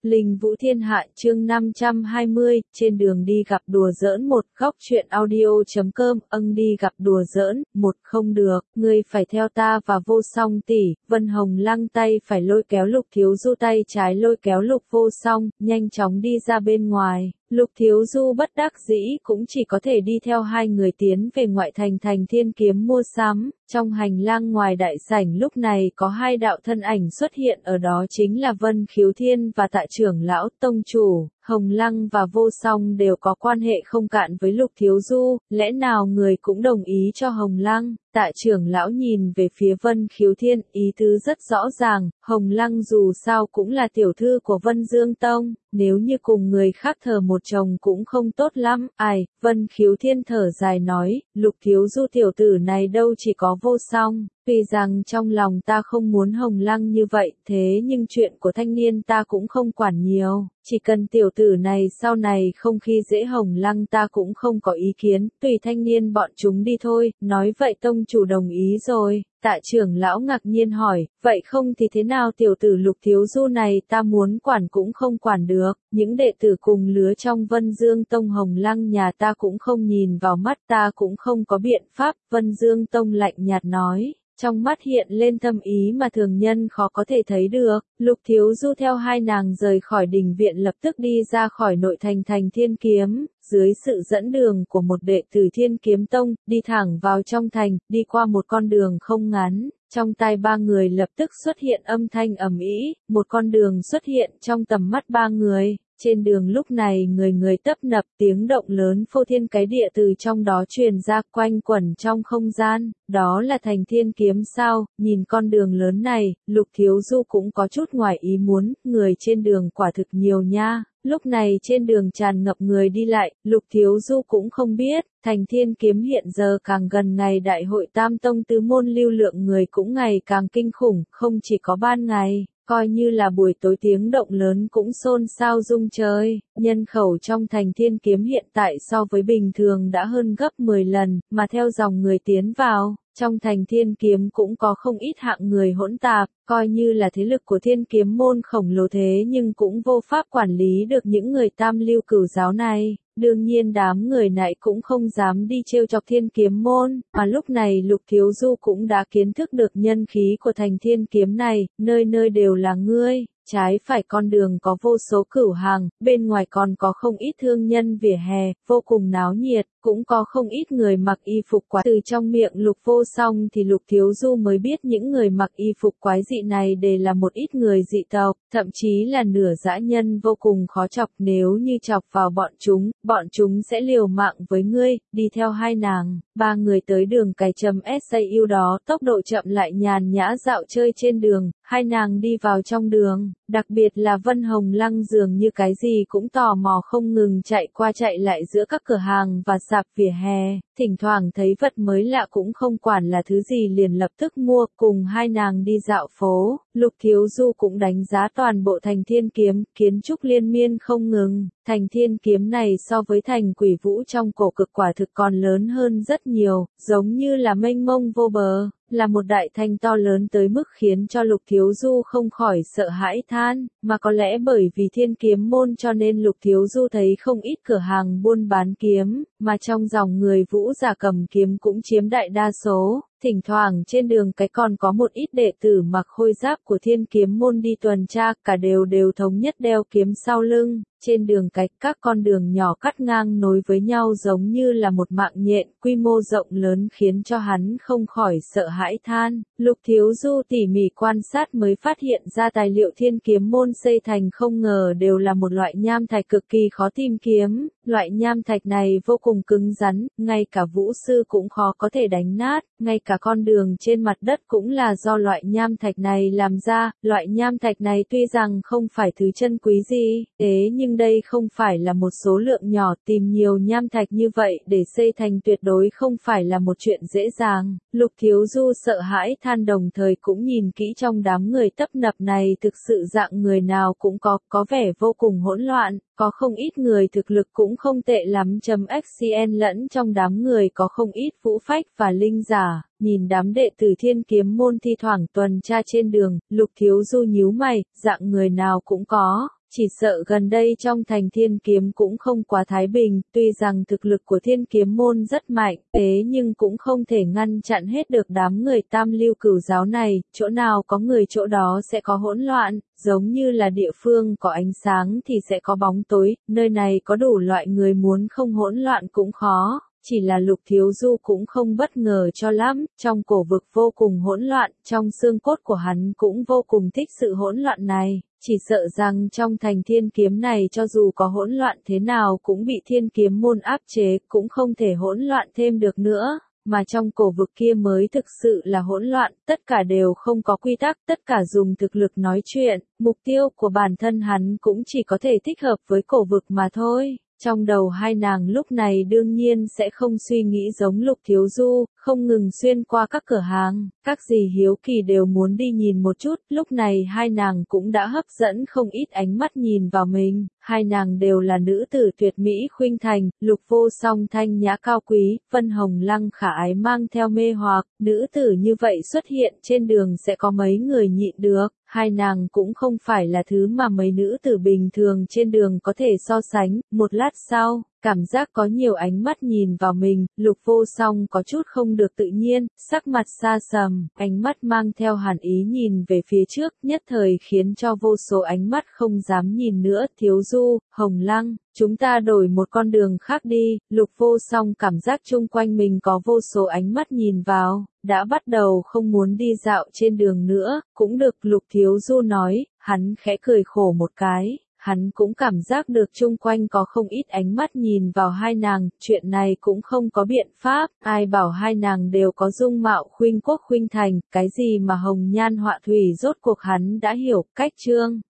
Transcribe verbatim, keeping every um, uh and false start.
Linh Vũ Thiên Hạ chương năm trăm hai mươi, trên đường đi gặp đùa giỡn một góc truyện audio.com, âng đi gặp đùa giỡn, một không được, ngươi phải theo ta và Vô Song tỷ, Vân Hồng Lăng tay phải lôi kéo Lục Thiếu Du tay trái lôi kéo Lục Vô Song, nhanh chóng đi ra bên ngoài. Lục Thiếu Du bất đắc dĩ cũng chỉ có thể đi theo hai người tiến về ngoại thành Thành Thiên Kiếm mua sắm. Trong hành lang ngoài đại sảnh lúc này có hai đạo thân ảnh xuất hiện, ở đó chính là Vân Khiếu Thiên và Tạ trưởng lão tông chủ. Hồng Lăng và Vô Song đều có quan hệ không cạn với Lục Thiếu Du, lẽ nào người cũng đồng ý cho Hồng Lăng? Tạ trưởng lão nhìn về phía Vân Khiếu Thiên, ý tứ rất rõ ràng, Hồng Lăng dù sao cũng là tiểu thư của Vân Dương Tông, nếu như cùng người khác thờ một chồng cũng không tốt lắm. Ai, Vân Khiếu Thiên thở dài nói, Lục Thiếu Du tiểu tử này đâu chỉ có Vô Song. Tuy rằng trong lòng ta không muốn Hồng Lăng như vậy, thế nhưng chuyện của thanh niên ta cũng không quản nhiều, chỉ cần tiểu tử này sau này không khi dễ Hồng Lăng ta cũng không có ý kiến, tùy thanh niên bọn chúng đi thôi. Nói vậy tông chủ đồng ý rồi. Tạ trưởng lão ngạc nhiên hỏi, vậy không thì thế nào? Tiểu tử Lục Thiếu Du này ta muốn quản cũng không quản được, những đệ tử cùng lứa trong Vân Dương Tông Hồng Lăng nhà ta cũng không nhìn vào mắt, ta cũng không có biện pháp. Vân Dương Tông lạnh nhạt nói, trong mắt hiện lên thâm ý mà thường nhân khó có thể thấy được. Lục Thiếu Du theo hai nàng rời khỏi đình viện, lập tức đi ra khỏi nội thành Thành Thiên Kiếm, dưới sự dẫn đường của một đệ tử Thiên Kiếm Tông, đi thẳng vào trong thành, đi qua một con đường không ngắn. Trong tai ba người lập tức xuất hiện âm thanh ầm ĩ, một con đường xuất hiện trong tầm mắt ba người. Trên đường lúc này người người tấp nập, tiếng động lớn phô thiên cái địa từ trong đó truyền ra, quanh quẩn trong không gian. Đó là Thành Thiên Kiếm sao? Nhìn con đường lớn này, Lục Thiếu Du cũng có chút ngoài ý muốn, người trên đường quả thực nhiều nha. Lúc này trên đường tràn ngập người đi lại, Lục Thiếu Du cũng không biết, Thành Thiên Kiếm hiện giờ càng gần ngày đại hội Tam Tông tứ môn, lưu lượng người cũng ngày càng kinh khủng, không chỉ có ban ngày, coi như là buổi tối tiếng động lớn cũng xôn xao rung trời. Nhân khẩu trong Thành Thiên Kiếm hiện tại so với bình thường đã hơn gấp mười lần, mà theo dòng người tiến vào, trong Thành Thiên Kiếm cũng có không ít hạng người hỗn tạp, coi như là thế lực của Thiên Kiếm môn khổng lồ thế nhưng cũng vô pháp quản lý được những người tam lưu cửu giáo này. Đương nhiên đám người này cũng không dám đi trêu chọc Thiên Kiếm môn, mà lúc này Lục Thiếu Du cũng đã kiến thức được nhân khí của Thành Thiên Kiếm này, nơi nơi đều là ngươi. Trái phải con đường có vô số cửu hàng, bên ngoài còn có không ít thương nhân vỉa hè, vô cùng náo nhiệt, cũng có không ít người mặc y phục quái. Từ trong miệng Lục Vô Song thì Lục Thiếu Du mới biết những người mặc y phục quái dị này đều là một ít người dị tộc, thậm chí là nửa dã nhân vô cùng khó chọc, nếu như chọc vào bọn chúng, bọn chúng sẽ liều mạng với ngươi. Đi theo hai nàng, ba người tới đường cày chấm sau đó tốc độ chậm lại nhàn nhã dạo chơi trên đường, hai nàng đi vào trong đường. Đặc biệt là Vân Hồng Lăng dường như cái gì cũng tò mò không ngừng chạy qua chạy lại giữa các cửa hàng và sạp vỉa hè, thỉnh thoảng thấy vật mới lạ cũng không quản là thứ gì liền lập tức mua. Cùng hai nàng đi dạo phố, Lục Thiếu Du cũng đánh giá toàn bộ Thành Thiên Kiếm, kiến trúc liên miên không ngừng. Thành Thiên Kiếm này so với thành Quỷ Vũ trong cổ cực quả thực còn lớn hơn rất nhiều, giống như là mênh mông vô bờ, là một đại thành to lớn tới mức khiến cho Lục Thiếu Du không khỏi sợ hãi than, mà có lẽ bởi vì Thiên Kiếm môn cho nên Lục Thiếu Du thấy không ít cửa hàng buôn bán kiếm, mà trong dòng người Vũ giả cầm kiếm cũng chiếm đại đa số. Thỉnh thoảng trên đường cái còn có một ít đệ tử mặc khôi giáp của Thiên Kiếm môn đi tuần tra, cả đều đều thống nhất đeo kiếm sau lưng. Trên đường cái, các con đường nhỏ cắt ngang nối với nhau giống như là một mạng nhện, quy mô rộng lớn khiến cho hắn không khỏi sợ hãi than. Lục Thiếu Du tỉ mỉ quan sát mới phát hiện ra tài liệu Thiên Kiếm môn xây thành không ngờ đều là một loại nham thạch cực kỳ khó tìm kiếm. Loại nham thạch này vô cùng cứng rắn, ngay cả vũ sư cũng khó có thể đánh nát, ngay cả con đường trên mặt đất cũng là do loại nham thạch này làm ra. Loại nham thạch này tuy rằng không phải thứ chân quý gì, thế nhưng đây không phải là một số lượng nhỏ, tìm nhiều nham thạch như vậy để xây thành tuyệt đối không phải là một chuyện dễ dàng. Lục Thiếu Du sợ hãi than, đồng thời cũng nhìn kỹ trong đám người tấp nập này, thực sự dạng người nào cũng có, có vẻ vô cùng hỗn loạn. Có không ít người thực lực cũng không tệ lắm, chấm xn lẫn trong đám người có không ít vũ phách và linh giả. Nhìn đám đệ tử Thiên Kiếm môn thi thoảng tuần tra trên đường, Lục Thiếu Du nhíu mày, dạng người nào cũng có, Chỉ sợ gần đây trong thành Thiên Kiếm cũng không quá thái bình, tuy rằng thực lực của Thiên Kiếm môn rất mạnh, thế nhưng cũng không thể ngăn chặn hết được đám người tam lưu cửu giáo này, chỗ nào có người chỗ đó sẽ có hỗn loạn, giống như là địa phương có ánh sáng thì sẽ có bóng tối, nơi này có đủ loại người muốn không hỗn loạn cũng khó. Chỉ là Lục Thiếu Du cũng không bất ngờ cho lắm, trong cổ vực vô cùng hỗn loạn, trong xương cốt của hắn cũng vô cùng thích sự hỗn loạn này, chỉ sợ rằng trong thành Thiên Kiếm này cho dù có hỗn loạn thế nào cũng bị Thiên Kiếm môn áp chế, cũng không thể hỗn loạn thêm được nữa. Mà trong cổ vực kia mới thực sự là hỗn loạn, tất cả đều không có quy tắc, tất cả dùng thực lực nói chuyện, mục tiêu của bản thân hắn cũng chỉ có thể thích hợp với cổ vực mà thôi. Trong đầu hai nàng lúc này đương nhiên sẽ không suy nghĩ giống Lục Thiếu Du, không ngừng xuyên qua các cửa hàng, các gì hiếu kỳ đều muốn đi nhìn một chút, lúc này hai nàng cũng đã hấp dẫn không ít ánh mắt nhìn vào mình, hai nàng đều là nữ tử tuyệt mỹ khuynh thành, Lục Vô Song thanh nhã cao quý, Vân Hồng Lăng khả ái mang theo mê hoặc, nữ tử như vậy xuất hiện trên đường sẽ có mấy người nhịn được. Hai nàng cũng không phải là thứ mà mấy nữ tử bình thường trên đường có thể so sánh, một lát sau, cảm giác có nhiều ánh mắt nhìn vào mình, Lục Vô Song có chút không được tự nhiên, sắc mặt xa sầm, ánh mắt mang theo hàn ý nhìn về phía trước, nhất thời khiến cho vô số ánh mắt không dám nhìn nữa, Thiếu Du, Hồng Lăng. Chúng ta đổi một con đường khác đi, Lục Vô Song cảm giác chung quanh mình có vô số ánh mắt nhìn vào, đã bắt đầu không muốn đi dạo trên đường nữa, cũng được Lục Thiếu Du nói, hắn khẽ cười khổ một cái, hắn cũng cảm giác được chung quanh có không ít ánh mắt nhìn vào hai nàng, chuyện này cũng không có biện pháp, ai bảo hai nàng đều có dung mạo khuynh quốc khuynh thành, cái gì mà hồng nhan họa thủy rốt cuộc hắn đã hiểu, cách chương.